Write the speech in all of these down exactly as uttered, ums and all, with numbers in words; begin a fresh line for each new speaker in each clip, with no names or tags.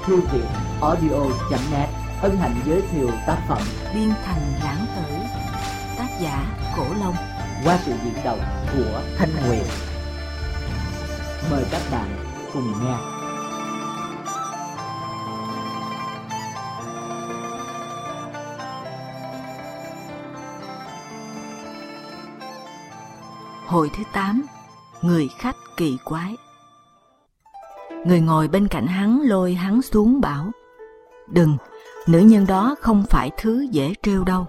thư viện audio chấm net hân hạnh giới thiệu tác phẩm
Biên Thành Lãng Tử, tác giả Cổ Long,
qua sự diễn đọc của Thanh Huyền. Mời các bạn cùng nghe.
Hồi thứ tám, người khách kỳ quái. Người ngồi bên cạnh hắn lôi hắn xuống bảo: "Đừng, nữ nhân đó không phải thứ dễ trêu đâu."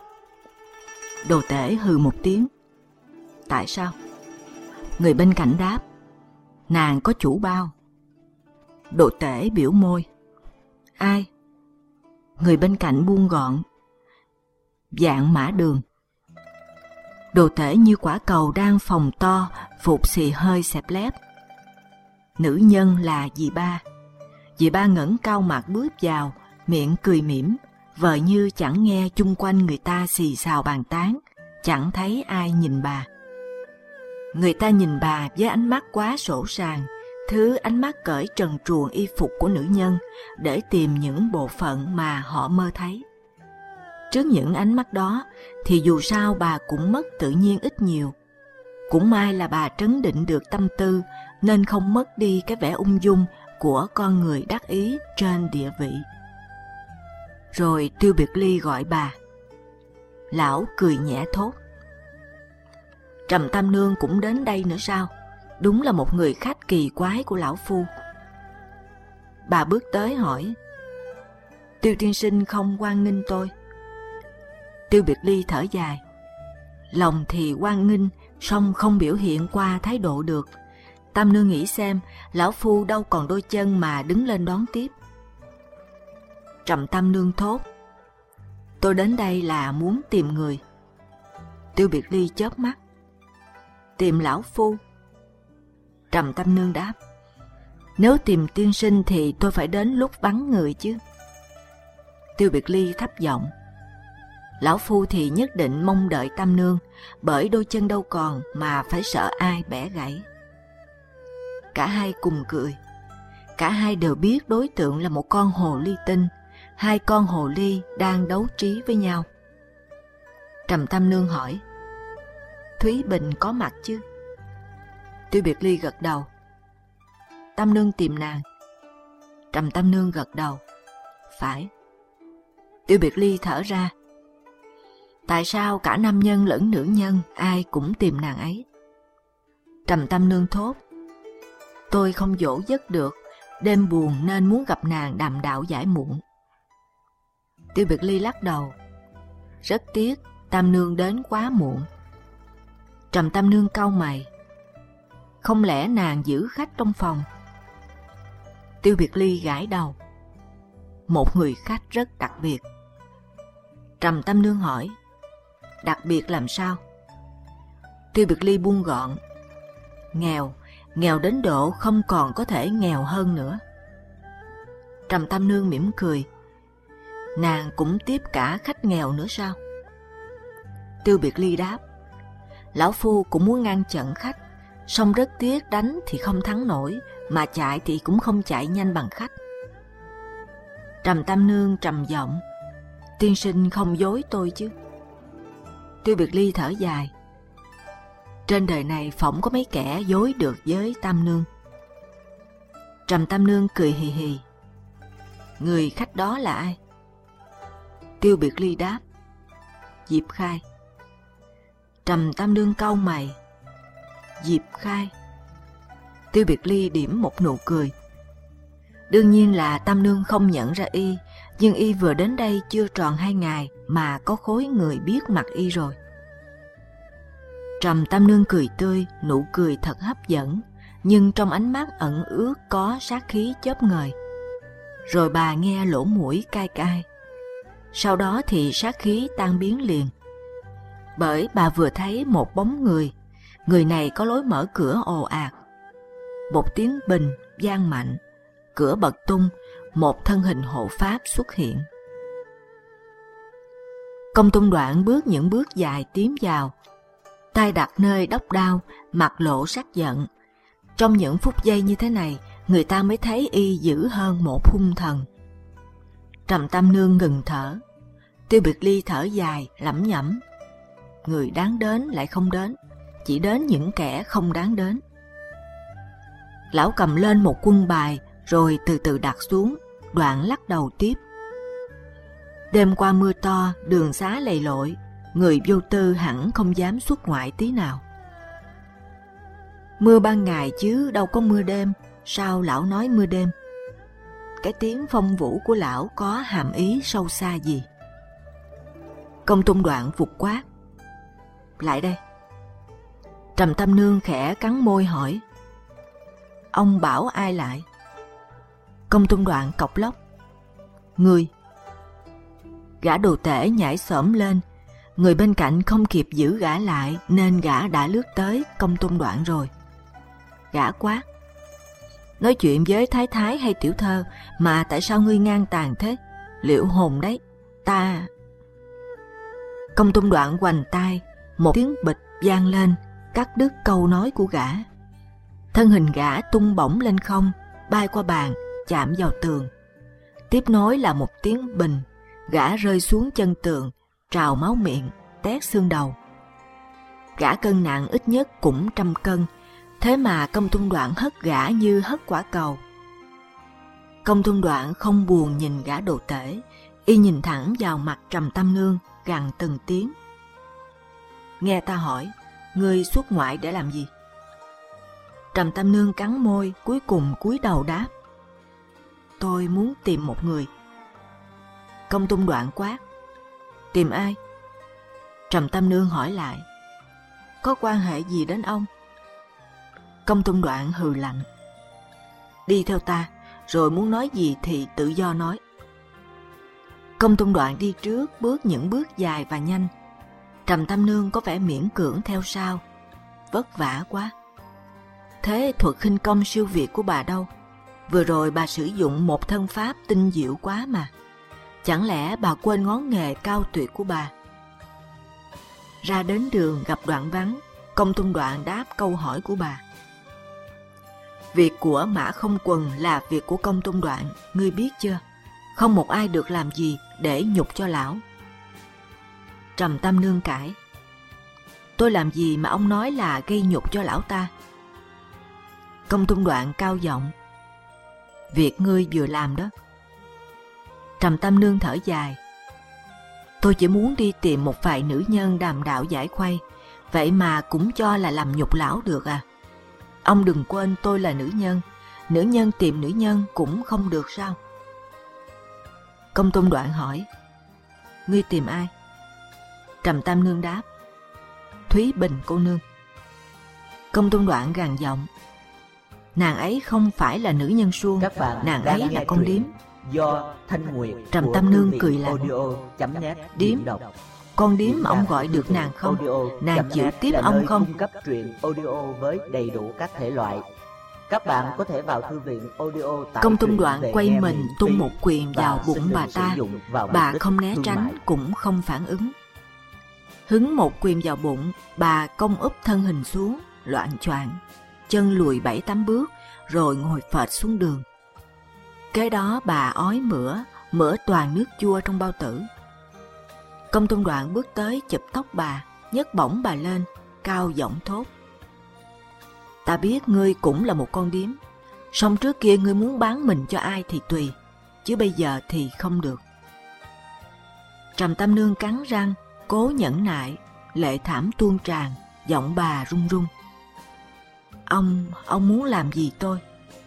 Đồ tể hừ một tiếng. "Tại sao?" Người bên cạnh đáp: "Nàng có chủ bao." Đồ tể biểu môi: "Ai?" Người bên cạnh buông gọn: "Dạng Mã Đường." Đồ tể như quả cầu đang phồng to, phụt xì hơi xẹp lép. Nữ nhân là dì ba. Dì ba ngẩng cao mặt bước vào, miệng cười mỉm, vờ như chẳng nghe chung quanh người ta xì xào bàn tán, chẳng thấy ai nhìn bà. Người ta nhìn bà với ánh mắt quá sỗ sàng, thứ ánh mắt cởi trần truồng y phục của nữ nhân để tìm những bộ phận mà họ mơ thấy. Trước những ánh mắt đó thì dù sao bà cũng mất tự nhiên ít nhiều. Cũng may là bà trấn định được tâm tư nên không mất đi cái vẻ ung dung của con người đắc ý trên địa vị. Rồi Tiêu Biệt Ly gọi bà. Lão cười nhẹ thốt: "Trầm Tam Nương cũng đến đây nữa sao? Đúng là một người khách kỳ quái của lão phu." Bà bước tới hỏi: "Tiêu tiên sinh không hoan nghênh tôi?" Tiêu Biệt Ly thở dài: "Lòng thì hoan nghênh, song không biểu hiện qua thái độ được. Tam Nương nghĩ xem, lão phu đâu còn đôi chân mà đứng lên đón tiếp." Trầm Tam Nương thốt: "Tôi đến đây là muốn tìm người." Tiêu Biệt Ly chớp mắt: "Tìm lão phu?" Trầm Tam Nương đáp: "Nếu tìm tiên sinh thì tôi phải đến lúc vắng người chứ." Tiêu Biệt Ly thấp giọng: "Lão phu thì nhất định mong đợi Tam Nương, bởi đôi chân đâu còn mà phải sợ ai bẻ gãy." Cả hai cùng cười. Cả hai đều biết đối tượng là một con hồ ly tinh. Hai con hồ ly đang đấu trí với nhau. Trầm Tam Nương hỏi: "Thúy Bình có mặt chứ?" Tiêu Biệt Ly gật đầu: "Tam Nương tìm nàng?" Trầm Tam Nương gật đầu: "Phải." Tiêu Biệt Ly thở ra: "Tại sao cả nam nhân lẫn nữ nhân ai cũng tìm nàng ấy?" Trầm Tam Nương thốt: "Tôi không dỗ giấc được, đêm buồn nên muốn gặp nàng đàm đạo giải muộn." Tiêu Biệt Ly lắc đầu: "Rất tiếc, Tam Nương đến quá muộn." Trầm Tam Nương cau mày: "Không lẽ nàng giữ khách trong phòng?" Tiêu Biệt Ly gãi đầu: "Một người khách rất đặc biệt." Trầm Tam Nương hỏi: "Đặc biệt làm sao?" Tiêu Biệt Ly buông gọn: "Nghèo, nghèo đến độ không còn có thể nghèo hơn nữa." Trầm Tam Nương mỉm cười: "Nàng cũng tiếp cả khách nghèo nữa sao?" Tiêu Biệt Ly đáp: "Lão phu cũng muốn ngăn chặn khách, song rất tiếc đánh thì không thắng nổi, mà chạy thì cũng không chạy nhanh bằng khách." Trầm Tam Nương trầm giọng: "Tiên sinh không dối tôi chứ?" Tiêu Biệt Ly thở dài: "Trên đời này phỏng có mấy kẻ dối được với Tam Nương." Trầm Tam Nương cười hì hì: "Người khách đó là ai?" Tiêu Biệt Ly đáp: "Diệp Khai." Trầm Tam Nương cau mày: "Diệp Khai?" Tiêu Biệt Ly điểm một nụ cười. Đương nhiên là Tam Nương không nhận ra y, nhưng y vừa đến đây chưa tròn hai ngày mà có khối người biết mặt y rồi. Trầm Tam Nương cười tươi, nụ cười thật hấp dẫn, nhưng trong ánh mắt ẩn ước có sát khí chớp ngời. Rồi bà nghe lỗ mũi cay cay. Sau đó thì sát khí tan biến liền. Bởi bà vừa thấy một bóng người, người này có lối mở cửa ồ ạt. Một tiếng bình vang mạnh, cửa bật tung, một thân hình hộ pháp xuất hiện. Công Tôn Đoạn bước những bước dài tiến vào, tay đặt nơi đốc đao, mặt lộ sắc giận. Trong những phút giây như thế này, người ta mới thấy y dữ hơn một hung thần. Trầm Tam Nương ngừng thở. Tiêu Biệt Ly thở dài, lẩm nhẩm. Người đáng đến lại không đến, chỉ đến những kẻ không đáng đến. Lão cầm lên một quân bài, rồi từ từ đặt xuống, đoạn lắc đầu tiếp. Đêm qua mưa to, đường xá lầy lội, người vô tư hẳn không dám xuất ngoại tí nào. Mưa ban ngày chứ đâu có mưa đêm, sao lão nói mưa đêm? Cái tiếng phong vũ của lão có hàm ý sâu xa gì? Công Tôn Đoạn vụt quát. Lại đây. Trầm Tam Nương khẽ cắn môi hỏi. Ông bảo ai lại? Công Tôn Đoạn cộc lốc. Người. Gã đồ tể nhảy xổm lên. Người bên cạnh không kịp giữ gã lại nên gã đã lướt tới Công Tôn Đoạn rồi. Gã quát. Nói chuyện với thái thái hay tiểu thơ mà tại sao ngươi ngang tàn thế? Liệu hồn đấy, ta... Công Tôn Đoạn hoành tay, một tiếng bịch vang lên, cắt đứt câu nói của gã. Thân hình gã tung bổng lên không, bay qua bàn, chạm vào tường. Tiếp nối là một tiếng bình, gã rơi xuống chân tường, trào máu miệng, tét xương đầu. Gã cân nặng ít nhất cũng trăm cân, thế mà Công Tôn Đoạn hất gã như hất quả cầu. Công Tôn Đoạn không buồn nhìn gã đồ tể, y nhìn thẳng vào mặt Trầm Tam Nương, gằn từng tiếng. Nghe ta hỏi, ngươi xuất ngoại để làm gì? Trầm Tam Nương cắn môi, cuối cùng cúi đầu đáp. Tôi muốn tìm một người. Công Tôn Đoạn quát. Tìm ai? Trầm Tam Nương hỏi lại. Có quan hệ gì đến ông? Công Tôn Đoạn hừ lạnh. Đi theo ta, rồi muốn nói gì thì tự do nói. Công Tôn Đoạn đi trước, bước những bước dài và nhanh. Trầm Tam Nương có vẻ miễn cưỡng theo sau. Vất vả quá. Thế thuật khinh công siêu việt của bà đâu? Vừa rồi bà sử dụng một thân pháp tinh diệu quá mà. Chẳng lẽ bà quên ngón nghề cao tuyệt của bà? Ra đến đường gặp đoạn vắng, Công Tôn Đoạn đáp câu hỏi của bà. Việc của Mã Không Quần là việc của Công Tôn Đoạn, ngươi biết chưa? Không một ai được làm gì để nhục cho lão. Trầm Tam Nương cãi. Tôi làm gì mà ông nói là gây nhục cho lão ta? Công Tôn Đoạn cao giọng. Việc ngươi vừa làm đó. Trầm Tam Nương thở dài. Tôi chỉ muốn đi tìm một vài nữ nhân đàm đạo giải khuây, vậy mà cũng cho là làm nhục lão được à? Ông đừng quên tôi là nữ nhân, nữ nhân tìm nữ nhân cũng không được sao? Công Tôn Đoạn hỏi. Ngươi tìm ai? Trầm Tam Nương đáp. Thúy Bình cô nương. Công Tôn Đoạn gằn giọng. Nàng ấy không phải là nữ nhân suông, nàng ấy là con điếm.
Do Thanh Nguyệt.
Trầm Tam Nương cười lạnh. Điếm? Con điếm mà ông gọi được nàng không? Nàng chịu tiếp ông không?
Cung cấp truyện audio với đầy đủ các thể loại. Các bạn có thể vào thư viện audio tại
Công Tôn Đoạn quay mình tung một quyền vào bụng bà ta. Bà không né tránh cũng không phản ứng. Hứng một quyền vào bụng, bà cong úp thân hình xuống, loạng choạng, chân lùi bảy tám bước, rồi ngồi phệt xuống đường. Kế đó bà ói mửa, mửa toàn nước chua trong bao tử. Công Tôn Đoạn bước tới chụp tóc bà, nhấc bổng bà lên, cao giọng thốt. Ta biết ngươi cũng là một con điếm, song trước kia ngươi muốn bán mình cho ai thì tùy, chứ bây giờ thì không được. Trầm Tam Nương cắn răng, cố nhẫn nại, lệ thảm tuôn tràn, giọng bà run run. Ông, ông muốn làm gì tôi?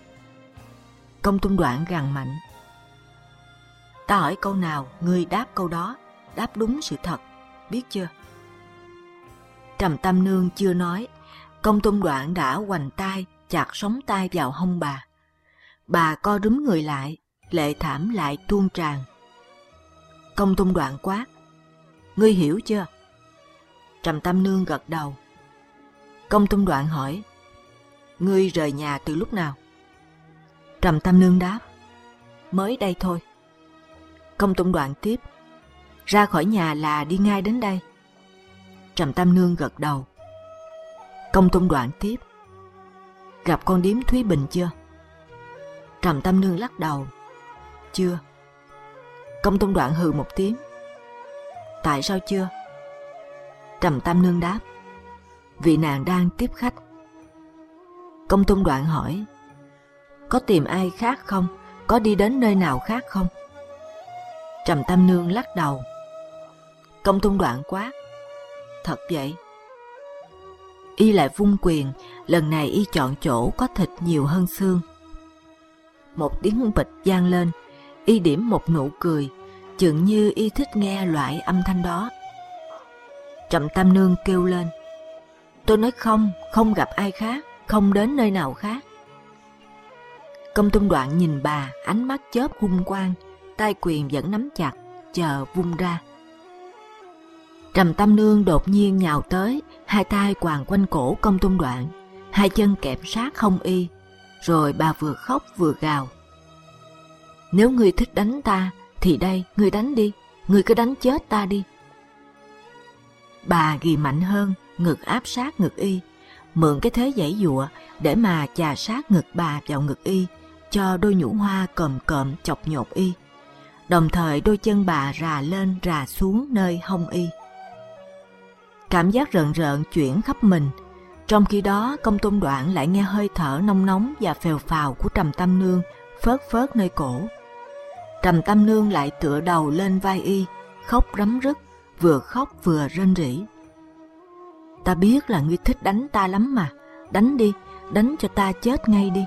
Công Tôn Đoạn gằn mạnh. Ta hỏi câu nào, ngươi đáp câu đó, đáp đúng sự thật, biết chưa? Trầm Tam Nương chưa nói, Công Tôn Đoạn đã hoành tay, chặt sống tay vào hông bà. Bà co rúm người lại, lệ thảm lại tuôn tràn. Công Tôn Đoạn quát. Ngươi hiểu chưa? Trầm Tam Nương gật đầu. Công Tôn Đoạn hỏi. Ngươi rời nhà từ lúc nào? Trầm Tam Nương đáp. Mới đây thôi. Công Tôn Đoạn tiếp. Ra khỏi nhà là đi ngay đến đây. Trầm Tam Nương gật đầu. Công Tôn Đoạn tiếp. Gặp con điếm Thúy Bình chưa? Trầm Tam Nương lắc đầu. Chưa. Công Tôn Đoạn hừ một tiếng. Tại sao chưa? Trầm Tam Nương đáp. Vì nàng đang tiếp khách. Công Tôn Đoạn hỏi. Có tìm ai khác không? Có đi đến nơi nào khác không? Trầm Tam Nương lắc đầu. Công Tôn Đoạn quát. Thật vậy? Y lại vung quyền, lần này y chọn chỗ có thịt nhiều hơn xương. Một tiếng bịch vang lên, y điểm một nụ cười, chừng như y thích nghe loại âm thanh đó. Trầm Tam Nương kêu lên. Tôi nói không, không gặp ai khác, không đến nơi nào khác. Công Tôn Đoạn nhìn bà, ánh mắt chớp hung quang, tay quyền vẫn nắm chặt, chờ vung ra. Trầm Tam Nương đột nhiên nhào tới, hai tay quàng quanh cổ Công Tôn Đoạn, hai chân kẹp sát hông y, rồi bà vừa khóc vừa gào. Nếu ngươi thích đánh ta, thì đây, ngươi đánh đi, ngươi cứ đánh chết ta đi. Bà ghì mạnh hơn, ngực áp sát ngực y, mượn cái thế giãy giụa để mà chà sát ngực bà vào ngực y, cho đôi nhũ hoa còm cộm chọc nhột y. Đồng thời đôi chân bà rà lên rà xuống nơi hông y. Cảm giác rợn rợn chuyển khắp mình. Trong khi đó, Công Tôn Đoạn lại nghe hơi thở nóng nóng và phèo phào của Trầm Tam Nương phớt phớt nơi cổ. Trầm Tam Nương lại tựa đầu lên vai y, khóc rấm rứt, vừa khóc vừa rên rỉ. Ta biết là ngươi thích đánh ta lắm mà, đánh đi, đánh cho ta chết ngay đi.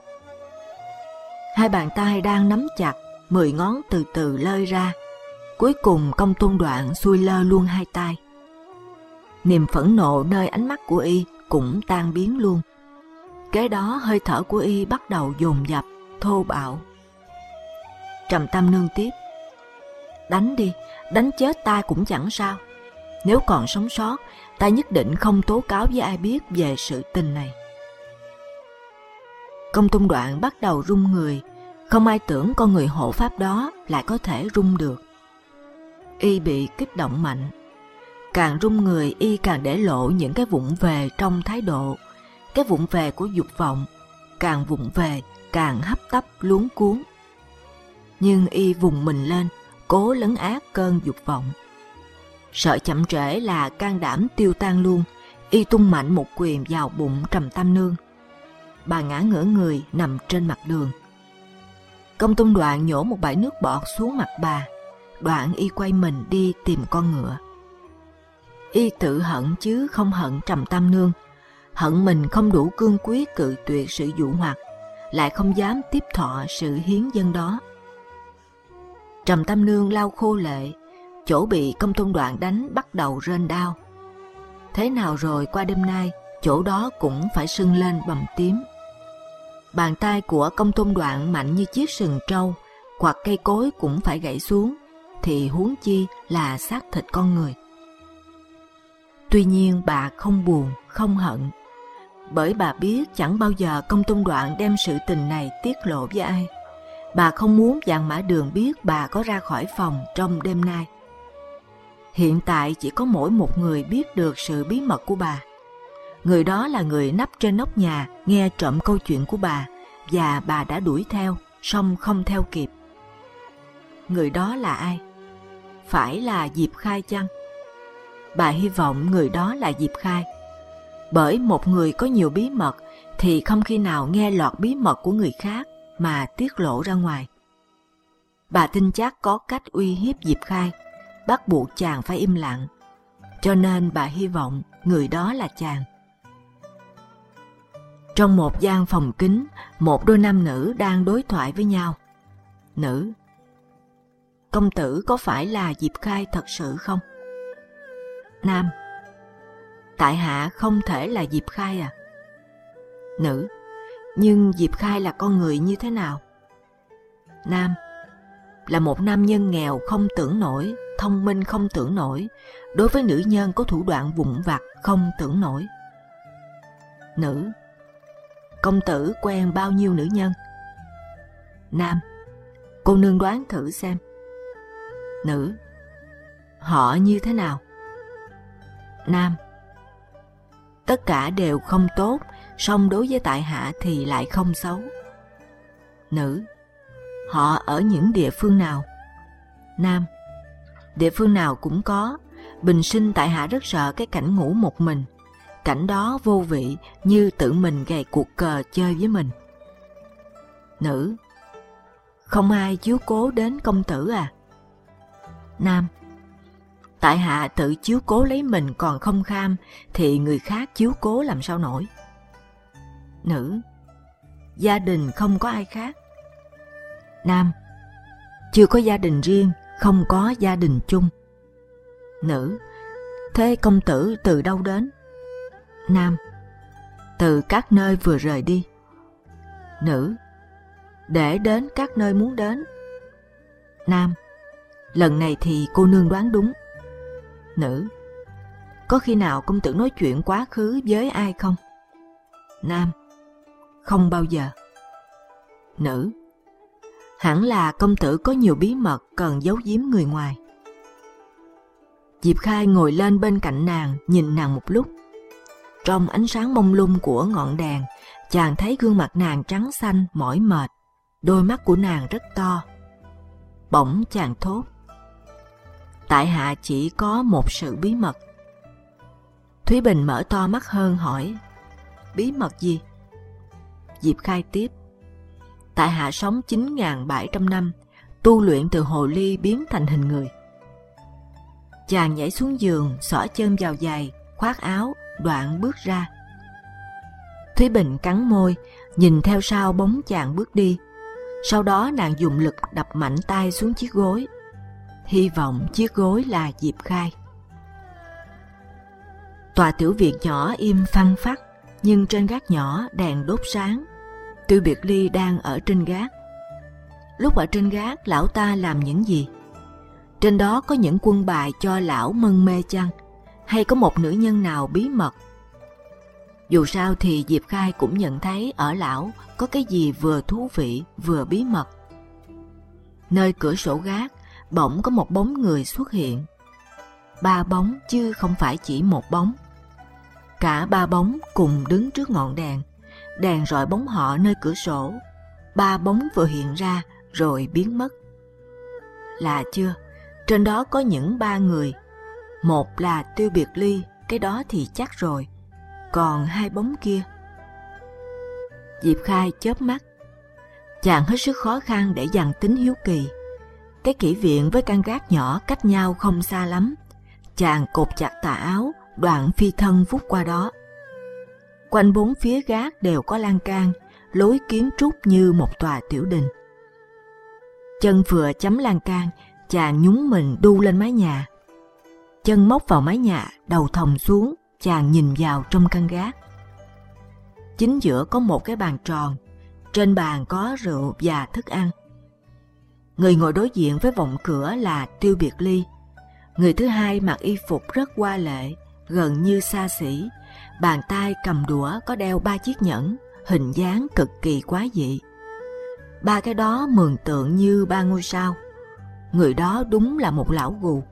Hai bàn tay đang nắm chặt, mười ngón từ từ lơi ra. Cuối cùng Công Tôn Đoạn xuôi lơ luôn hai tay. Niềm phẫn nộ nơi ánh mắt của y cũng tan biến luôn. Kế đó hơi thở của y bắt đầu dồn dập, thô bạo. Trầm Tam Nương tiếp. Đánh đi, đánh chết ta cũng chẳng sao. Nếu còn sống sót, ta nhất định không tố cáo với ai biết về sự tình này. Công Tôn Đoạn bắt đầu run người, không ai tưởng con người hộ pháp đó lại có thể run được. Y bị kích động mạnh. Càng run người, y càng để lộ những cái vụng về trong thái độ, cái vụng về của dục vọng, càng vụng về càng hấp tấp luống cuống. Nhưng y vùng mình lên, cố lấn át cơn dục vọng. Sợ chậm trễ là can đảm tiêu tan luôn, y tung mạnh một quyền vào bụng Trầm Tam Nương. Bà ngã ngửa người nằm trên mặt đường. Công Tôn Đoạn nhổ một bãi nước bọt xuống mặt bà, đoạn y quay mình đi tìm con ngựa. Y tự hận chứ không hận Trầm Tam Nương, hận mình không đủ cương quyết cự tuyệt sự dụ hoặc, lại không dám tiếp thọ sự hiến dâng đó. Trầm Tam Nương lau khô lệ, chỗ bị Công Tôn Đoạn đánh bắt đầu rên đau. Thế nào rồi qua đêm nay, chỗ đó cũng phải sưng lên bầm tím. Bàn tay của Công Tôn Đoạn mạnh như chiếc sừng trâu, hoặc cây cối cũng phải gãy xuống, thì huống chi là xác thịt con người. Tuy nhiên bà không buồn, không hận, bởi bà biết chẳng bao giờ Công Tôn Đoạn đem sự tình này tiết lộ với ai. Bà không muốn Vạn Mã Đường biết bà có ra khỏi phòng trong đêm nay. Hiện tại chỉ có mỗi một người biết được sự bí mật của bà. Người đó là người nấp trên nóc nhà nghe trộm câu chuyện của bà, và bà đã đuổi theo, song không theo kịp. Người đó là ai? Phải là Diệp Khai chăng? Bà hy vọng người đó là Diệp Khai, bởi một người có nhiều bí mật thì không khi nào nghe lọt bí mật của người khác mà tiết lộ ra ngoài. Bà tin chắc có cách uy hiếp Diệp Khai, bắt buộc chàng phải im lặng, cho nên bà hy vọng người đó là chàng. Trong một gian phòng kín, một đôi nam nữ đang đối thoại với nhau. Nữ: Công tử có phải là Diệp Khai thật sự không? Nam: Tại hạ không thể là Diệp Khai à? Nữ: Nhưng Diệp Khai là con người như thế nào? Nam: Là một nam nhân nghèo không tưởng nổi, thông minh không tưởng nổi, đối với nữ nhân có thủ đoạn vụn vặt không tưởng nổi. Nữ: Công tử quen bao nhiêu nữ nhân? Nam: Cô nương đoán thử xem. Nữ: Họ như thế nào? Nam: Tất cả đều không tốt, song đối với tại hạ thì lại không xấu. Nữ: Họ ở những địa phương nào? Nam: Địa phương nào cũng có. Bình sinh tại hạ rất sợ cái cảnh ngủ một mình. Cảnh đó vô vị, như tự mình gầy cuộc cờ chơi với mình. Nữ: Không ai chiếu cố đến công tử à? Nam: Tại hạ tự chiếu cố lấy mình còn không kham, thì người khác chiếu cố làm sao nổi. Nữ: Gia đình không có ai khác. Nam: Chưa có gia đình riêng, không có gia đình chung. Nữ: Thế công tử từ đâu đến? Nam: Từ các nơi vừa rời đi. Nữ: Để đến các nơi muốn đến. Nam: Lần này thì cô nương đoán đúng. Nữ: Có khi nào công tử nói chuyện quá khứ với ai không? Nam: Không bao giờ. Nữ: Hẳn là công tử có nhiều bí mật cần giấu giếm người ngoài. Diệp Khai ngồi lên bên cạnh nàng, nhìn nàng một lúc. Trong ánh sáng mông lung của ngọn đèn, chàng thấy gương mặt nàng trắng xanh, mỏi mệt. Đôi mắt của nàng rất to. Bỗng chàng thốt: Tại hạ chỉ có một sự bí mật. Thúy Bình mở to mắt hơn hỏi: Bí mật gì? Diệp Khai tiếp: Tại hạ sống chín nghìn bảy trăm năm, tu luyện từ hồ ly biến thành hình người. Chàng nhảy xuống giường, xỏ chân vào giày, khoác áo, đoạn bước ra. Thúy Bình cắn môi, nhìn theo sau bóng chàng bước đi. Sau đó nàng dùng lực đập mạnh tay xuống chiếc gối. Hy vọng chiếc gối là Diệp Khai. Tòa tiểu viện nhỏ im phăng phắc, nhưng trên gác nhỏ đèn đốt sáng. Tiêu Biệt Ly đang ở trên gác. Lúc ở trên gác, lão ta làm những gì? Trên đó có những quân bài cho lão mân mê chăng? Hay có một nữ nhân nào bí mật? Dù sao thì Diệp Khai cũng nhận thấy ở lão có cái gì vừa thú vị vừa bí mật. Nơi cửa sổ gác, bỗng có một bóng người xuất hiện. Ba bóng chứ không phải chỉ một bóng. Cả ba bóng cùng đứng trước ngọn đèn. Đèn rọi bóng họ nơi cửa sổ. Ba bóng vừa hiện ra rồi biến mất. Là chưa? Trên đó có những ba người. Một là Tiêu Biệt Ly, cái đó thì chắc rồi. Còn hai bóng kia? Diệp Khai chớp mắt. Chàng hết sức khó khăn để dằn tính hiếu kỳ. Cái kỹ viện với căn gác nhỏ cách nhau không xa lắm. Chàng cột chặt tà áo, đoạn phi thân vút qua đó. Quanh bốn phía gác đều có lan can, lối kiến trúc như một tòa tiểu đình. Chân vừa chấm lan can, chàng nhún mình đu lên mái nhà. Chân móc vào mái nhà, đầu thòng xuống, chàng nhìn vào trong căn gác. Chính giữa có một cái bàn tròn, trên bàn có rượu và thức ăn. Người ngồi đối diện với vọng cửa là Tiêu Biệt Ly. Người thứ hai mặc y phục rất hoa lệ, gần như xa xỉ. Bàn tay cầm đũa có đeo ba chiếc nhẫn, hình dáng cực kỳ quái dị. Ba cái đó mường tượng như ba ngôi sao. Người đó đúng là một lão gù.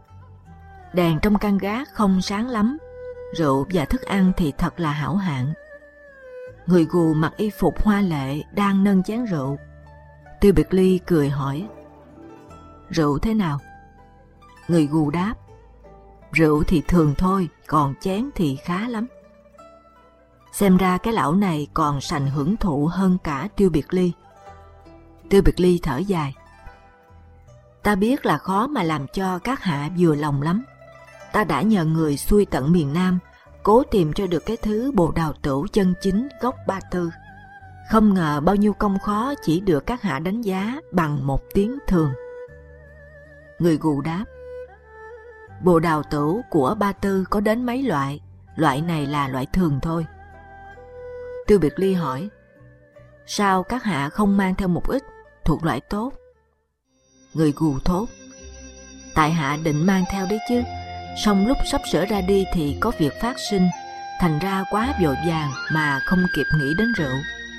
Đèn trong căn gác không sáng lắm, rượu và thức ăn thì thật là hảo hạng. Người gù mặc y phục hoa lệ đang nâng chén rượu. Tiêu Biệt Ly cười hỏi: Rượu thế nào? Người gù đáp: Rượu thì thường thôi, còn chén thì khá lắm. Xem ra cái lão này còn sành hưởng thụ hơn cả Tiêu Biệt Ly. Tiêu Biệt Ly thở dài: Ta biết là khó mà làm cho các hạ vừa lòng lắm. Ta đã nhờ người xuôi tận miền Nam, cố tìm cho được cái thứ bồ đào tửu chân chính gốc Ba Tư. Không ngờ bao nhiêu công khó chỉ được các hạ đánh giá bằng một tiếng thường. Người gù đáp: Bồ đào tửu của Ba Tư có đến mấy loại, loại này là loại thường thôi. Tiêu Biệt Ly hỏi: Sao các hạ không mang theo một ít, thuộc loại tốt? Người gù thốt: Tại hạ định mang theo đấy chứ, song lúc sắp sửa ra đi thì có việc phát sinh, thành ra quá vội vàng mà không kịp nghĩ đến rượu.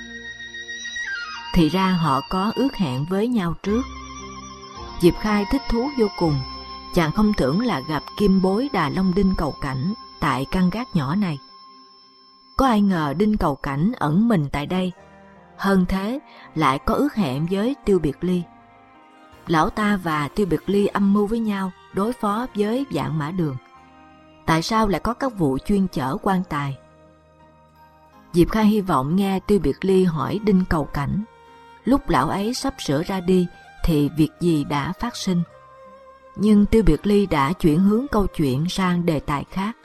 Thì ra họ có ước hẹn với nhau trước. Diệp Khai thích thú vô cùng. Chàng không tưởng là gặp kim bối Đà Long Đinh Cầu Cảnh tại căn gác nhỏ này. Có ai ngờ Đinh Cầu Cảnh ẩn mình tại đây. Hơn thế, lại có ước hẹn với Tiêu Biệt Ly. Lão ta và Tiêu Biệt Ly âm mưu với nhau đối phó với Vạn Mã Đường. Tại sao lại có các vụ chuyên chở quan tài? Diệp Khai hy vọng nghe Tiêu Biệt Ly hỏi Đinh Cầu Cảnh. Lúc lão ấy sắp sửa ra đi thì việc gì đã phát sinh? Nhưng Tiêu Biệt Ly đã chuyển hướng câu chuyện sang đề tài khác.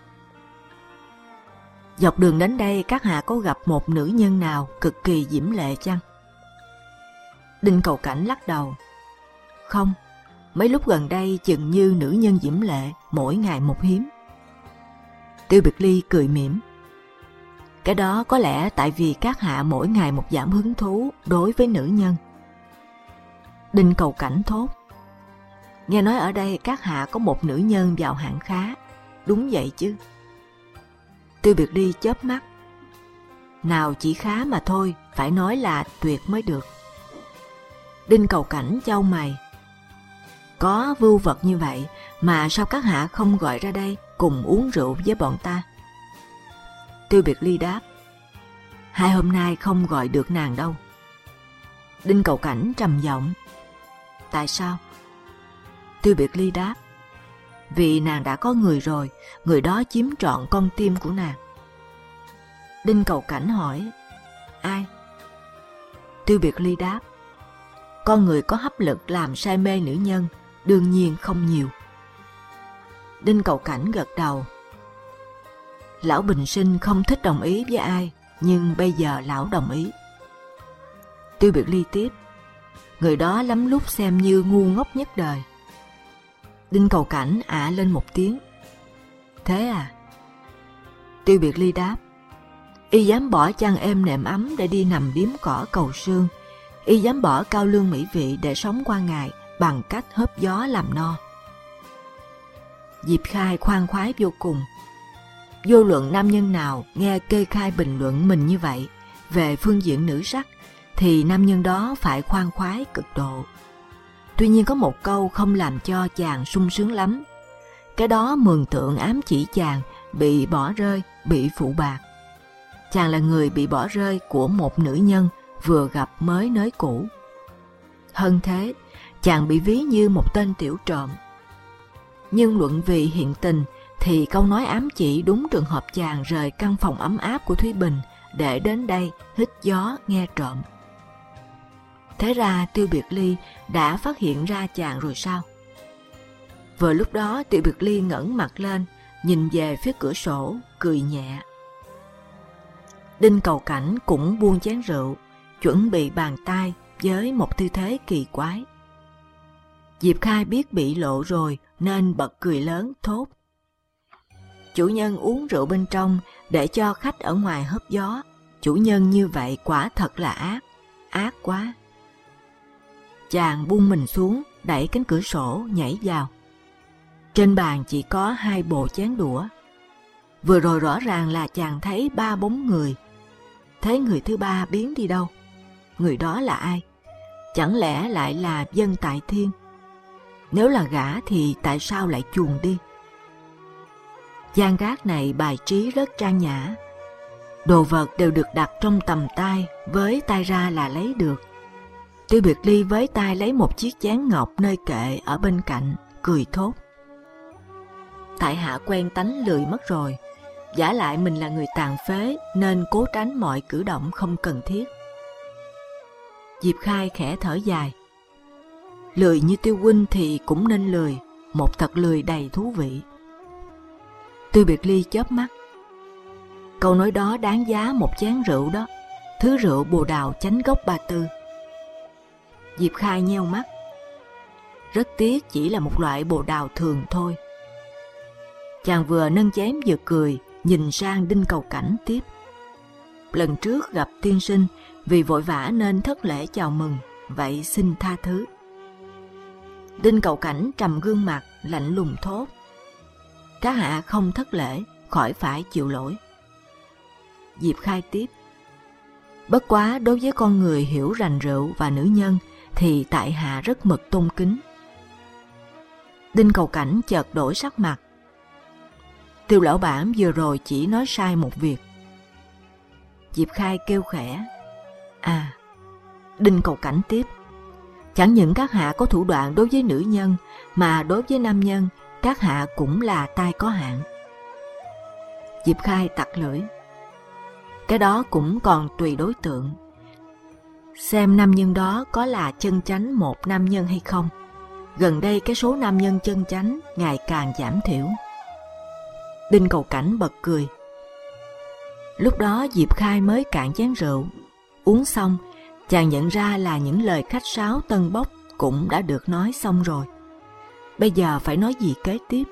Dọc đường đến đây các hạ có gặp một nữ nhân nào cực kỳ diễm lệ chăng? Đinh Cầu Cảnh lắc đầu. Không, mấy lúc gần đây chừng như nữ nhân diễm lệ mỗi ngày một hiếm. Tiêu Biệt Ly cười mỉm. Cái đó có lẽ tại vì các hạ mỗi ngày một giảm hứng thú đối với nữ nhân. Đinh Cầu Cảnh thốt. Nghe nói ở đây các hạ có một nữ nhân vào hạng khá, đúng vậy chứ? Tiêu Biệt Ly chớp mắt. Nào chỉ khá mà thôi, phải nói là tuyệt mới được. Đinh Cầu Cảnh chau mày. Có vưu vật như vậy mà sao các hạ không gọi ra đây cùng uống rượu với bọn ta? Tiêu Biệt Ly đáp. Hai hôm nay không gọi được nàng đâu. Đinh Cầu Cảnh trầm giọng. Tại sao? Tiêu Biệt Ly đáp. Vì nàng đã có người rồi, người đó chiếm trọn con tim của nàng. Đinh Cầu Cảnh hỏi. Ai? Tiêu Biệt Ly đáp. Con người có hấp lực làm say mê nữ nhân, đương nhiên không nhiều. Đinh Cầu Cảnh gật đầu. Lão bình sinh không thích đồng ý với ai, nhưng bây giờ lão đồng ý. Tiêu Biệt Ly tiếp. Người đó lắm lúc xem như ngu ngốc nhất đời. Đinh Cầu Cảnh ả lên một tiếng. Thế à? Tiêu Biệt Ly đáp. Y dám bỏ chăn êm nệm ấm để đi nằm điếm cỏ cầu sương. Y dám bỏ cao lương mỹ vị để sống qua ngày bằng cách hớp gió làm no. Diệp Khai khoan khoái vô cùng. Vô luận nam nhân nào nghe kê khai bình luận mình như vậy về phương diện nữ sắc thì nam nhân đó phải khoan khoái cực độ. Tuy nhiên có một câu không làm cho chàng sung sướng lắm. Cái đó mường tượng ám chỉ chàng bị bỏ rơi, bị phụ bạc. Chàng là người bị bỏ rơi của một nữ nhân vừa gặp mới nới cũ. Hơn thế, chàng bị ví như một tên tiểu trộm. Nhưng luận vì hiện tình thì câu nói ám chỉ đúng trường hợp chàng rời căn phòng ấm áp của Thúy Bình để đến đây hít gió nghe trộm. Thế ra Tiêu Biệt Ly đã phát hiện ra chàng rồi sao? Vừa lúc đó Tiêu Biệt Ly ngẩng mặt lên, nhìn về phía cửa sổ, cười nhẹ. Đinh Cầu Cảnh cũng buông chén rượu, chuẩn bị bàn tay với một tư thế kỳ quái. Diệp Khai biết bị lộ rồi nên bật cười lớn thốt. Chủ nhân uống rượu bên trong để cho khách ở ngoài hớp gió. Chủ nhân như vậy quả thật là ác, ác quá. Chàng buông mình xuống, đẩy cánh cửa sổ, nhảy vào. Trên bàn chỉ có hai bộ chén đũa. Vừa rồi rõ ràng là chàng thấy ba bóng người. Thế người thứ ba biến đi đâu? Người đó là ai? Chẳng lẽ lại là Dân Tại Thiên? Nếu là gã thì tại sao lại chuồn đi? Gian gác này bài trí rất trang nhã. Đồ vật đều được đặt trong tầm tay, với tay ra là lấy được. Tiêu Biệt Ly với tay lấy một chiếc chén ngọc nơi kệ ở bên cạnh, cười thốt. Tại hạ quen tánh lười mất rồi, vả lại mình là người tàn phế nên cố tránh mọi cử động không cần thiết. Diệp Khai khẽ thở dài. Lười như Tiêu huynh thì cũng nên lười, một thật lười đầy thú vị. Tiêu Biệt Ly chớp mắt. Câu nói đó đáng giá một chén rượu đó, thứ rượu Bồ Đào chánh gốc ba tư. Diệp Khai nheo mắt. Rất tiếc chỉ là một loại Bồ Đào thường thôi. Chàng vừa nâng chén vừa cười, nhìn sang Đinh Cầu Cảnh tiếp. Lần trước gặp tiên sinh vì vội vã nên thất lễ chào mừng, vậy xin tha thứ. Đinh Cầu Cảnh trầm gương mặt, lạnh lùng thốt. Các hạ không thất lễ, khỏi phải chịu lỗi. Diệp Khai tiếp. Bất quá đối với con người hiểu rành rượu và nữ nhân thì tại hạ rất mực tôn kính. Đinh Cầu Cảnh chợt đổi sắc mặt. Tiêu lão bản vừa rồi chỉ nói sai một việc. Diệp Khai kêu khẽ. À. Đinh Cầu Cảnh tiếp. Chẳng những các hạ có thủ đoạn đối với nữ nhân, mà đối với nam nhân, các hạ cũng là tai có hạn. Diệp Khai tặc lưỡi. Cái đó cũng còn tùy đối tượng. Xem nam nhân đó có là chân chánh một nam nhân hay không. Gần đây cái số nam nhân chân chánh ngày càng giảm thiểu. Đinh Cầu Cảnh bật cười. Lúc đó Diệp Khai mới cạn chén rượu. Uống xong, chàng nhận ra là những lời khách sáo tân bốc cũng đã được nói xong rồi. Bây giờ phải nói gì kế tiếp?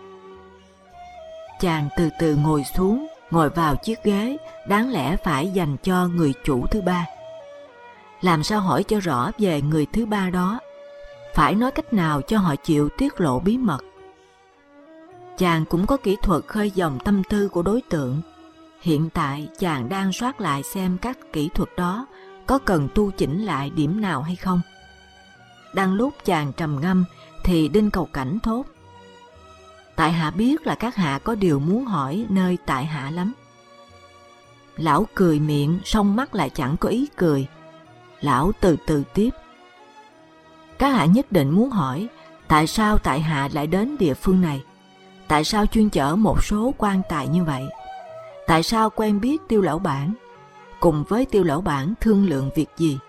Chàng từ từ ngồi xuống, ngồi vào chiếc ghế đáng lẽ phải dành cho người chủ thứ ba. Làm sao hỏi cho rõ về người thứ ba đó? Phải nói cách nào cho họ chịu tiết lộ bí mật? Chàng cũng có kỹ thuật khơi dòng tâm tư của đối tượng. Hiện tại chàng đang soát lại xem các kỹ thuật đó có cần tu chỉnh lại điểm nào hay không. Đang lúc chàng trầm ngâm thì Đinh Cầu Cảnh thốt: tại hạ biết là các hạ có điều muốn hỏi nơi tại hạ lắm. Lão cười miệng, song mắt lại chẳng có ý cười. Lão từ từ tiếp: các hạ nhất định muốn hỏi tại sao tại hạ lại đến địa phương này, tại sao chuyên chở một số quan tài như vậy, tại sao quen biết Tiêu lão bản, cùng với Tiêu lão bản thương lượng việc gì.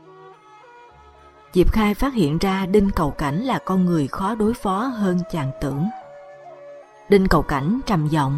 Diệp Khai phát hiện ra Đinh Cầu Cảnh là con người khó đối phó hơn chàng tưởng. Đinh Cầu Cảnh trầm giọng: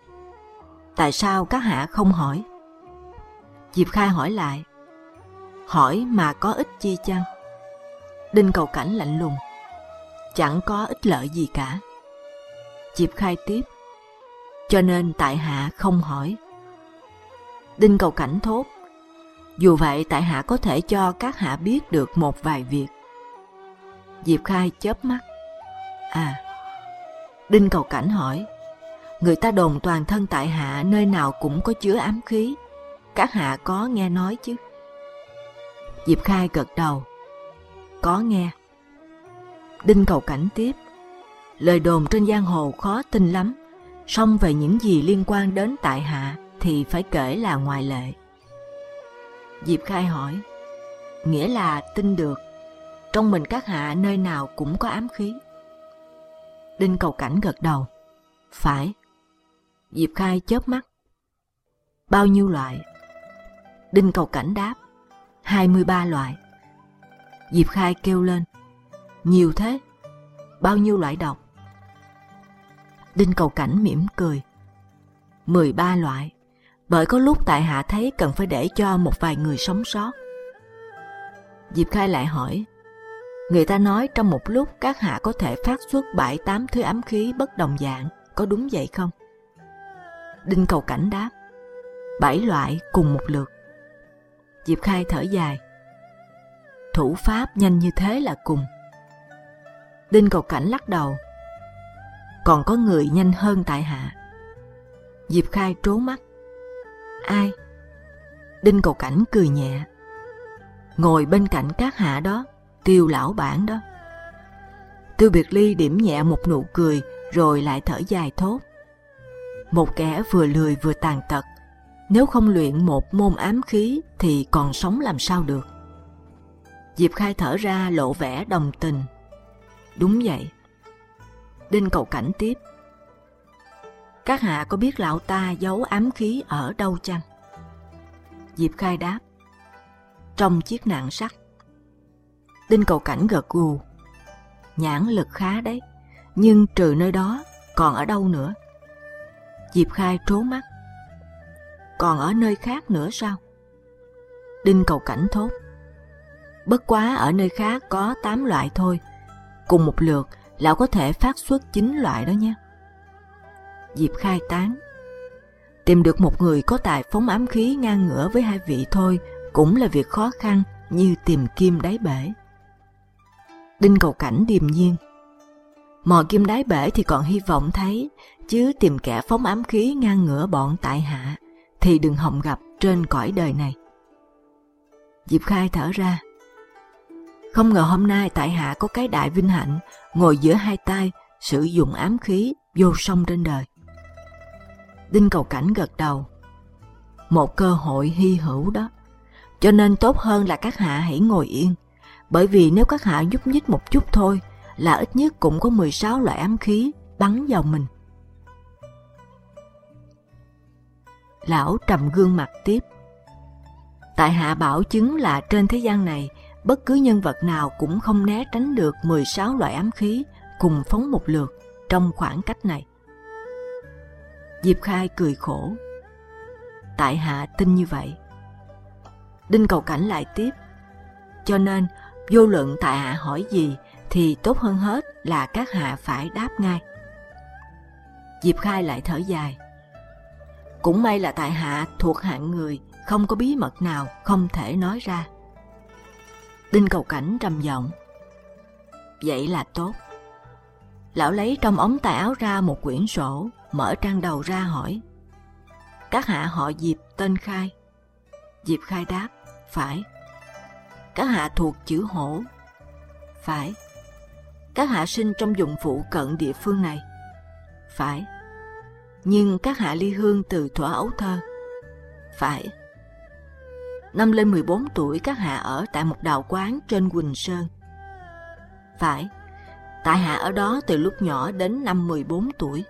tại sao các hạ không hỏi? Diệp Khai hỏi lại: hỏi mà có ích chi chăng? Đinh Cầu Cảnh lạnh lùng: chẳng có ích lợi gì cả. Diệp Khai tiếp: cho nên tại hạ không hỏi. Đinh Cầu Cảnh thốt: dù vậy tại hạ có thể cho các hạ biết được một vài việc. Diệp Khai chớp mắt: à. Đinh Cầu Cảnh hỏi: người ta đồn toàn thân tại hạ nơi nào cũng có chứa ám khí, các hạ có nghe nói chứ? Diệp Khai gật đầu: có nghe. Đinh Cầu Cảnh tiếp: lời đồn trên giang hồ khó tin lắm, song về những gì liên quan đến tại hạ thì phải kể là ngoại lệ. Diệp Khai hỏi: nghĩa là tin được, trong mình các hạ nơi nào cũng có ám khí? Đinh Cầu Cảnh gật đầu: phải. Diệp Khai chớp mắt: bao nhiêu loại? Đinh Cầu Cảnh đáp: hai mươi ba loại. Diệp Khai kêu lên: nhiều thế, bao nhiêu loại độc? Đinh Cầu Cảnh mỉm cười: mười ba loại, bởi có lúc tại hạ thấy cần phải để cho một vài người sống sót. Diệp Khai lại hỏi: người ta nói trong một lúc các hạ có thể phát xuất bảy tám thứ ám khí bất đồng dạng, có đúng vậy không? Đinh Cầu Cảnh đáp: bảy loại cùng một lượt. Diệp Khai thở dài: thủ pháp nhanh như thế là cùng. Đinh Cầu Cảnh lắc đầu: còn có người nhanh hơn tại hạ. Diệp Khai trố mắt: ai? Đinh Cầu Cảnh cười nhẹ: ngồi bên cạnh các hạ đó, Tiêu lão bản đó. Tiêu Biệt Ly điểm nhẹ một nụ cười rồi lại thở dài thốt: một kẻ vừa lười vừa tàn tật, nếu không luyện một môn ám khí thì còn sống làm sao được. Diệp Khai thở ra lộ vẻ đồng tình: đúng vậy. Đinh Cầu Cảnh tiếp: các hạ có biết lão ta giấu ám khí ở đâu chăng? Diệp Khai đáp: trong chiếc nạng sắt. Đinh Cầu Cảnh gật gù: nhãn lực khá đấy, nhưng trừ nơi đó còn ở đâu nữa? Diệp Khai trố mắt: còn ở nơi khác nữa sao? Đinh Cầu Cảnh thốt: bất quá ở nơi khác có tám loại thôi, cùng một lượt lão có thể phát xuất chín loại đó nhé. Diệp Khai tán: tìm được một người có tài phóng ám khí ngang ngửa với hai vị thôi cũng là việc khó khăn như tìm kim đáy bể. Đinh Cầu Cảnh điềm nhiên: mò kim đáy bể thì còn hy vọng thấy, chứ tìm kẻ phóng ám khí ngang ngửa bọn tại hạ thì đừng hòng gặp trên cõi đời này. Diệp Khai thở ra: không ngờ hôm nay tại hạ có cái đại vinh hạnh ngồi giữa hai tay sử dụng ám khí vô song trên đời. Đinh Cầu Cảnh gật đầu: một cơ hội hy hữu đó, cho nên tốt hơn là các hạ hãy ngồi yên, Bởi vì nếu các hạ nhúc nhích một chút thôi là ít nhất cũng có mười sáu loại ám khí bắn vào mình. Lão trầm gương mặt tiếp. Tại hạ bảo chứng là trên thế gian này, bất cứ nhân vật nào cũng không né tránh được mười sáu loại ám khí cùng phóng một lượt trong khoảng cách này. Diệp Khai cười khổ. Tại hạ tin như vậy. Đinh Cầu Cảnh lại tiếp. Cho nên, vô luận tại hạ hỏi gì thì tốt hơn hết là các hạ phải đáp ngay. Diệp Khai lại thở dài. Cũng may là tại hạ thuộc hạng người không có bí mật nào không thể nói ra. Đinh Cầu Cảnh trầm giọng. Vậy là tốt. Lão lấy trong ống tay áo ra một quyển sổ, mở trang đầu ra hỏi. Các hạ họ Diệp tên Khai? Diệp Khai đáp. Phải. Các hạ thuộc chữ Hổ? Phải. Các hạ sinh trong vùng phụ cận địa phương này? Phải. Nhưng các hạ ly hương từ thuở ấu thơ? Phải. Năm lên mười bốn tuổi các hạ ở tại một đạo quán trên Quỳnh Sơn? Phải. Tại hạ ở đó từ lúc nhỏ đến năm mười bốn tuổi.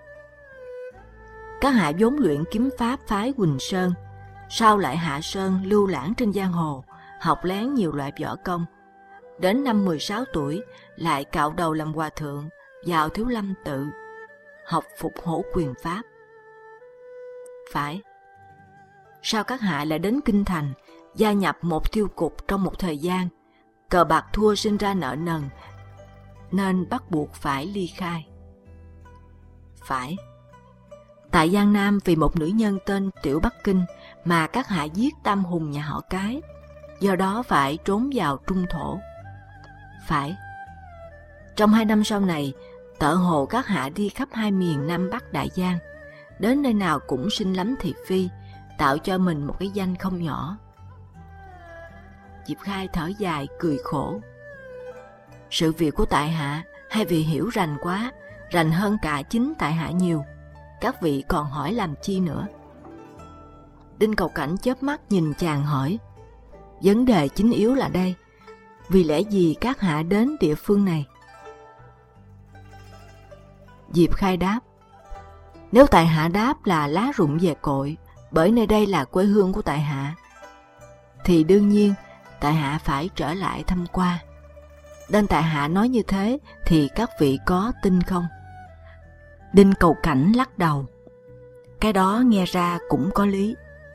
Các hạ vốn luyện kiếm pháp phái Quỳnh Sơn, sau lại hạ sơn lưu lãng trên giang hồ, học lén nhiều loại võ công. Đến năm mười sáu tuổi lại cạo đầu làm hòa thượng vào Thiếu Lâm tự, học phục hổ quyền pháp. Phải. Sao các hạ lại đến Kinh Thành, gia nhập một tiêu cục trong một thời gian, cờ bạc thua sinh ra nợ nần, nên bắt buộc phải ly khai? Phải. Tại Giang Nam vì một nữ nhân tên Tiểu Bắc Kinh mà các hạ giết tam hùng nhà họ Cái, do đó phải trốn vào Trung Thổ. Phải. Trong hai năm sau này, tợ hồ các hạ đi khắp hai miền Nam Bắc Đại Giang, đến nơi nào cũng sinh lắm thị phi, tạo cho mình một cái danh không nhỏ. Diệp Khai thở dài cười khổ. Sự việc của tại hạ hai vị hiểu rành quá, rành hơn cả chính tại hạ nhiều. Các vị còn hỏi làm chi nữa? Đinh Cầu Cảnh chớp mắt nhìn chàng hỏi. Vấn đề chính yếu là đây, vì lẽ gì các hạ đến địa phương này? Diệp Khai đáp. Nếu tại hạ đáp là lá rụng về cội, bởi nơi đây là quê hương của tại hạ, thì đương nhiên tại hạ phải trở lại thăm qua. Nên tại hạ nói như thế thì các vị có tin không? Đinh Cầu Cảnh lắc đầu. Cái đó nghe ra cũng có lý.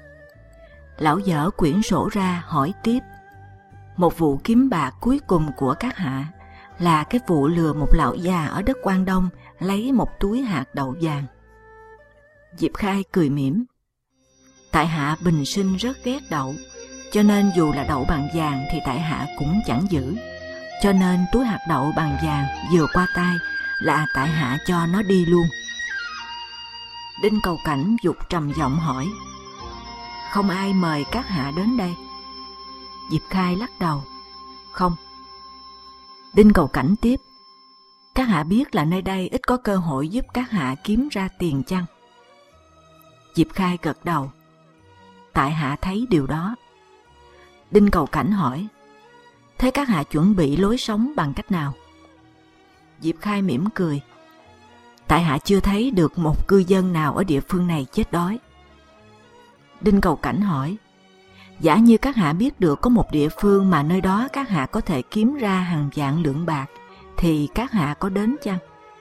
Lão dở quyển sổ ra hỏi tiếp. Một vụ kiếm bạc cuối cùng của các hạ là cái vụ lừa một lão già ở đất Quang Đông lấy một túi hạt đậu vàng. Diệp Khai cười mỉm. Tại hạ bình sinh rất ghét đậu, cho nên dù là đậu bằng vàng thì tại hạ cũng chẳng giữ. Cho nên túi hạt đậu bằng vàng vừa qua tay là tại hạ cho nó đi luôn. Đinh Cầu Cảnh dục trầm giọng hỏi. Không ai mời các hạ đến đây? Diệp Khai lắc đầu. Không. Đinh Cầu Cảnh tiếp. Các hạ biết là nơi đây ít có cơ hội giúp các hạ kiếm ra tiền chăng? Diệp Khai gật đầu. Tại hạ thấy điều đó. Đinh Cầu Cảnh hỏi. Thế các hạ chuẩn bị lối sống bằng cách nào? Diệp Khai mỉm cười. Tại hạ chưa thấy được một cư dân nào ở địa phương này chết đói. Đinh Cầu Cảnh hỏi. Giả như các hạ biết được có một địa phương mà nơi đó các hạ có thể kiếm ra hàng vạn lượng bạc, thì các hạ có đến chăng?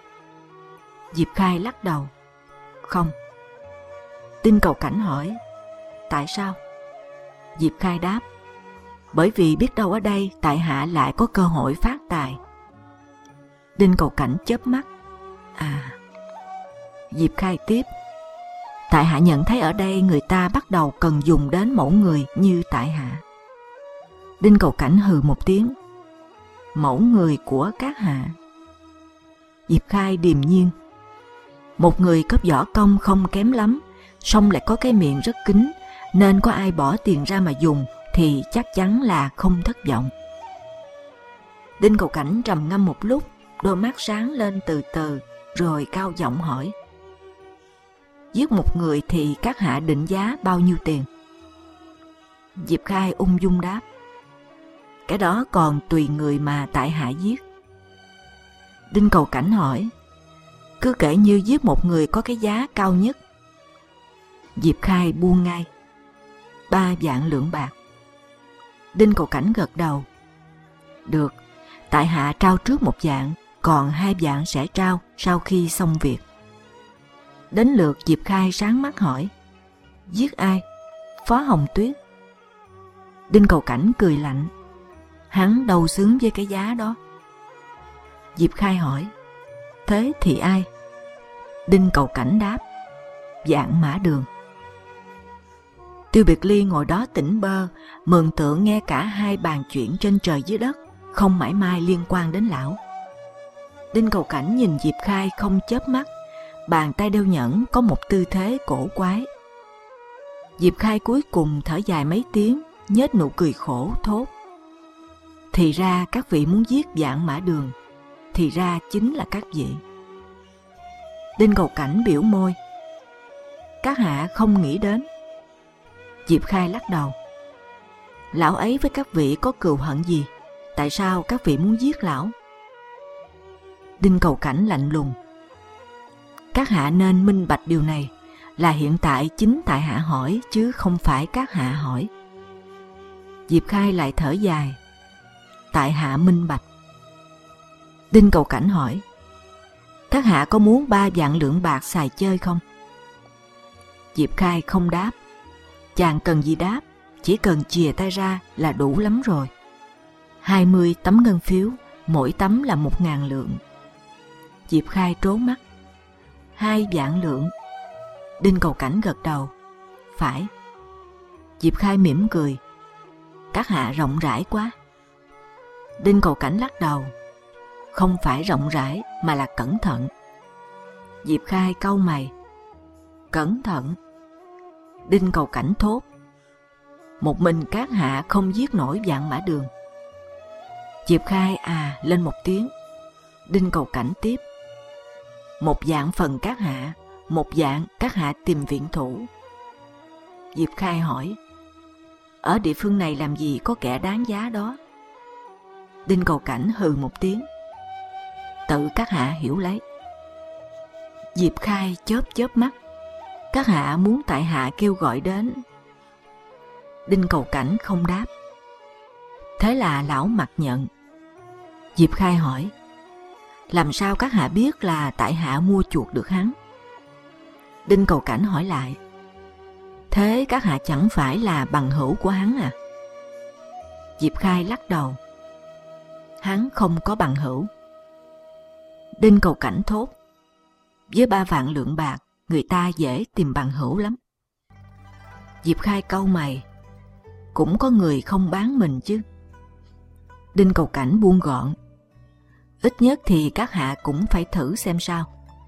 Diệp Khai lắc đầu. Không. Đinh Cầu Cảnh hỏi. Tại sao? Diệp Khai đáp. Bởi vì biết đâu ở đây tại hạ lại có cơ hội phát tài. Đinh Cầu Cảnh chớp mắt. À. Diệp Khai tiếp. Tại hạ nhận thấy ở đây người ta bắt đầu cần dùng đến mẫu người như tại hạ. Đinh Cầu Cảnh hừ một tiếng. Mẫu người của các hạ? Diệp Khai điềm nhiên. Một người có võ công không kém lắm, song lại có cái miệng rất kín, nên có ai bỏ tiền ra mà dùng thì chắc chắn là không thất vọng. Đinh Cầu Cảnh trầm ngâm một lúc, đôi mắt sáng lên từ từ, rồi cao giọng hỏi. Giết một người thì các hạ định giá bao nhiêu tiền? Diệp Khai ung dung đáp. cái đó còn tùy người mà tại hạ giết. Đinh Cầu Cảnh hỏi, cứ kể như giết một người có cái giá cao nhất. Diệp Khai buông ngay, ba vạn lượng bạc. Đinh Cầu Cảnh gật đầu, được, tại hạ trao trước một vạn, còn hai vạn sẽ trao sau khi xong việc. Đến lượt Diệp Khai sáng mắt hỏi, giết ai? Phó Hồng Tuyết. Đinh Cầu Cảnh cười lạnh, hắn đâu xứng với cái giá đó. Diệp Khai hỏi, thế thì ai? Đinh Cầu Cảnh đáp, Vạn Mã Đường. Tiêu Biệt Ly ngồi đó tỉnh bơ, mường tượng nghe cả hai bàn chuyện trên trời dưới đất, không mảy may liên quan đến lão. Đinh Cầu Cảnh nhìn Diệp Khai không chớp mắt, bàn tay đeo nhẫn có một tư thế cổ quái. Diệp Khai cuối cùng thở dài mấy tiếng, nhếch nụ cười khổ thốt, thì ra các vị muốn giết Vạn Mã Đường, thì ra chính là các vị. Đinh Cầu Cảnh biểu môi, các hạ không nghĩ đến. Diệp Khai lắc đầu, lão ấy với các vị có cừu hận gì? Tại sao các vị muốn giết lão? Đinh Cầu Cảnh lạnh lùng, các hạ nên minh bạch điều này, là hiện tại chính tại hạ hỏi chứ không phải các hạ hỏi. Diệp Khai lại thở dài, tại hạ minh bạch. Đinh Cầu Cảnh hỏi, các hạ có muốn ba vạn lượng bạc xài chơi không? Diệp Khai không đáp, chàng cần gì đáp, chỉ cần chìa tay ra là đủ lắm rồi. Hai mươi tấm ngân phiếu, mỗi tấm là một ngàn lượng. Diệp Khai trố mắt, hai vạn lượng. Đinh Cầu Cảnh gật đầu, phải. Diệp Khai mỉm cười, các hạ rộng rãi quá. Đinh Cầu Cảnh lắc đầu, không phải rộng rãi mà là cẩn thận. Diệp Khai cau mày, cẩn thận. Đinh Cầu Cảnh thốt, một mình các hạ không giết nổi Vạn Mã Đường. Diệp Khai à lên một tiếng. Đinh Cầu Cảnh tiếp, một vạn phần các hạ, một vạn các hạ tìm viện thủ. Diệp Khai hỏi, ở địa phương này làm gì có kẻ đáng giá đó? Đinh Cầu Cảnh hừ một tiếng, tự các hạ hiểu lấy. Diệp Khai chớp chớp mắt, các hạ muốn tại hạ kêu gọi đến? Đinh Cầu Cảnh không đáp. Thế là lão mặc nhận. Diệp Khai hỏi, làm sao các hạ biết là tại hạ mua chuộc được hắn? Đinh Cầu Cảnh hỏi lại, thế các hạ chẳng phải là bằng hữu của hắn à? Diệp Khai lắc đầu, hắn không có bằng hữu. Đinh Cầu Cảnh thốt, với ba vạn lượng bạc, người ta dễ tìm bằng hữu lắm. Diệp Khai cau mày, cũng có người không bán mình chứ. Đinh Cầu Cảnh buông gọn, ít nhất thì các hạ cũng phải thử xem sao.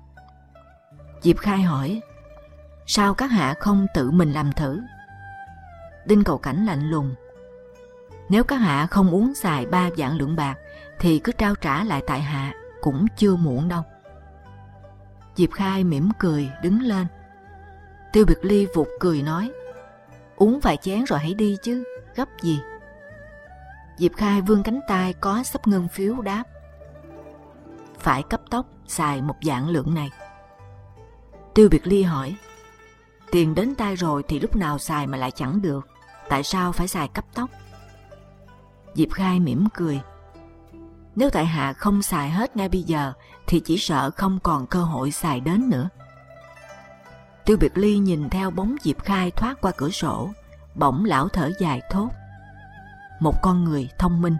Diệp Khai hỏi, sao các hạ không tự mình làm thử? Đinh Cầu Cảnh lạnh lùng, nếu các hạ không uống xài ba vạn lượng bạc thì cứ trao trả lại tại hạ, cũng chưa muộn đâu. Diệp Khai mỉm cười đứng lên. Tiêu Biệt Ly vụt cười nói, uống vài chén rồi hãy đi chứ, gấp gì? Diệp Khai vươn cánh tay có xấp ngân phiếu đáp, phải cấp tốc xài một vạn lượng này. Tiêu Biệt Ly hỏi, tiền đến tay rồi thì lúc nào xài mà lại chẳng được, tại sao phải xài cấp tốc? Diệp Khai mỉm cười, nếu tại hạ không xài hết ngay bây giờ thì chỉ sợ không còn cơ hội xài đến nữa. Tiêu Biệt Ly nhìn theo bóng Diệp Khai thoát qua cửa sổ, bỗng lão thở dài thốt, một con người thông minh.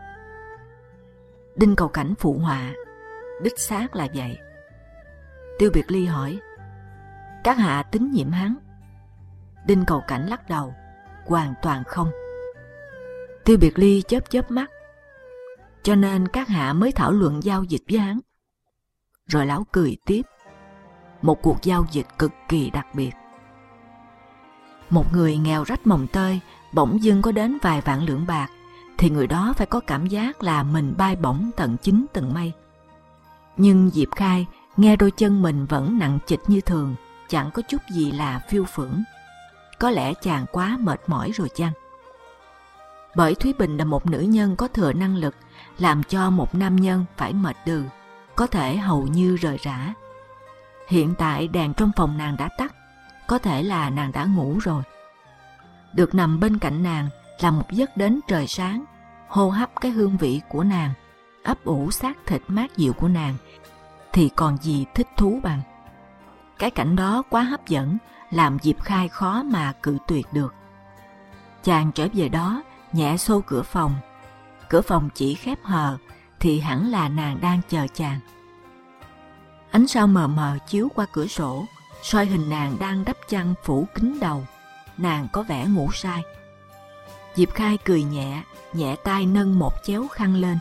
Đinh Cầu Cảnh phụ họa, đích xác là vậy. Tiêu Biệt Ly hỏi, các hạ tín nhiệm hắn? Đinh Cầu Cảnh lắc đầu, hoàn toàn không. Tiêu Biệt Ly chớp chớp mắt, cho nên các hạ mới thảo luận giao dịch với hắn. Rồi lão cười tiếp, một cuộc giao dịch cực kỳ đặc biệt. Một người nghèo rách mồng tơi bỗng dưng có đến vài vạn lượng bạc, thì người đó phải có cảm giác là mình bay bổng tận chín tầng mây. Nhưng Diệp Khai nghe đôi chân mình vẫn nặng trịch như thường, chẳng có chút gì là phiêu phưởng. Có lẽ chàng quá mệt mỏi rồi chăng? Bởi Thúy Bình là một nữ nhân có thừa năng lực, làm cho một nam nhân phải mệt đừ, có thể hầu như rời rã. Hiện tại đèn trong phòng nàng đã tắt, có thể là nàng đã ngủ rồi. Được nằm bên cạnh nàng là một giấc đến trời sáng, hô hấp cái hương vị của nàng, ấp ủ xác thịt mát dịu của nàng, thì còn gì thích thú bằng. Cái cảnh đó quá hấp dẫn, làm Diệp Khai khó mà cự tuyệt được. Chàng trở về đó, nhẹ xô cửa phòng. Cửa phòng chỉ khép hờ, thì hẳn là nàng đang chờ chàng. Ánh sao mờ mờ chiếu qua cửa sổ, soi hình nàng đang đắp chăn phủ kín đầu. Nàng có vẻ ngủ say. Diệp Khai cười nhẹ, nhẹ tay nâng một chéo khăn lên.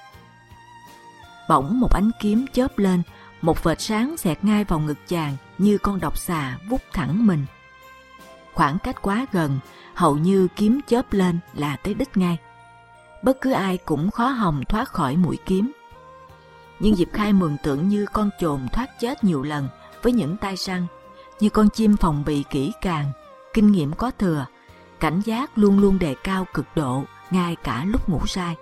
Bỗng một ánh kiếm chớp lên, một vệt sáng xẹt ngay vào ngực chàng như con độc xà vút thẳng mình. Khoảng cách quá gần, hầu như kiếm chớp lên là tới đích ngay. Bất cứ ai cũng khó hòng thoát khỏi mũi kiếm. Nhưng Diệp Khai mường tượng như con chồn thoát chết nhiều lần với những tay săn, như con chim phòng bị kỹ càng, kinh nghiệm có thừa, cảnh giác luôn luôn đề cao cực độ ngay cả lúc ngủ say.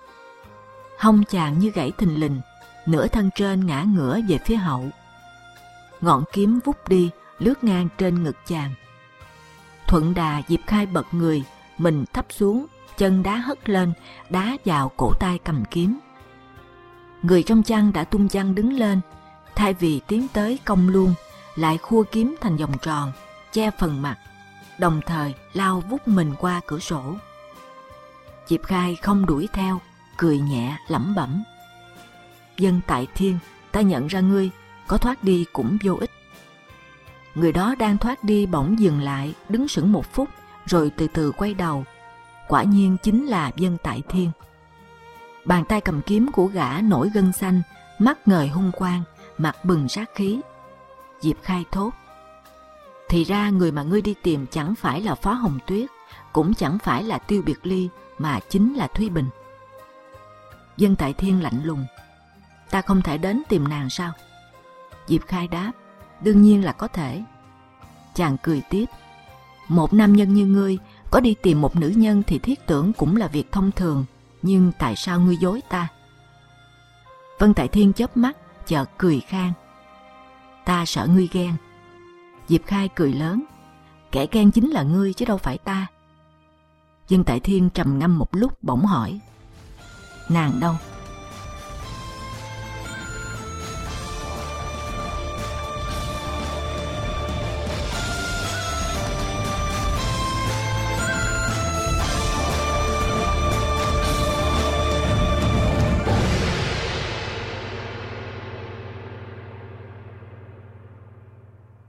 Hông chàng như gãy thình lình, nửa thân trên ngã ngửa về phía hậu. Ngọn kiếm vút đi, lướt ngang trên ngực chàng. Thuận đà Diệp Khai bật người, mình thấp xuống, chân đá hất lên, đá vào cổ tay cầm kiếm. Người trong chăn đã tung chăn đứng lên, thay vì tiến tới công luôn, lại khua kiếm thành vòng tròn, che phần mặt, đồng thời lao vút mình qua cửa sổ. Diệp Khai không đuổi theo, cười nhẹ lẩm bẩm: Dân tại thiên, ta nhận ra ngươi, có thoát đi cũng vô ích. Người đó đang thoát đi bỗng dừng lại, đứng sững một phút, rồi từ từ quay đầu. Quả nhiên chính là Dân tại thiên. Bàn tay cầm kiếm của gã nổi gân xanh, mắt ngời hung quang, mặt bừng sát khí. Diệp Khai thốt: Thì ra người mà ngươi đi tìm chẳng phải là Phó Hồng Tuyết, cũng chẳng phải là Tiêu Biệt Ly, mà chính là Thúy Bình. Dân tại thiên lạnh lùng: Ta không thể đến tìm nàng sao? Diệp Khai đáp: Đương nhiên là có thể. Chàng cười tiếp: Một nam nhân như ngươi có đi tìm một nữ nhân thì thiết tưởng cũng là việc thông thường, nhưng tại sao ngươi dối ta? Vân Tại Thiên chớp mắt, chợt cười khan: Ta sợ ngươi ghen. Diệp Khai cười lớn: Kẻ ghen chính là ngươi chứ đâu phải ta. Vân Tại Thiên trầm ngâm một lúc bỗng hỏi: Nàng đâu?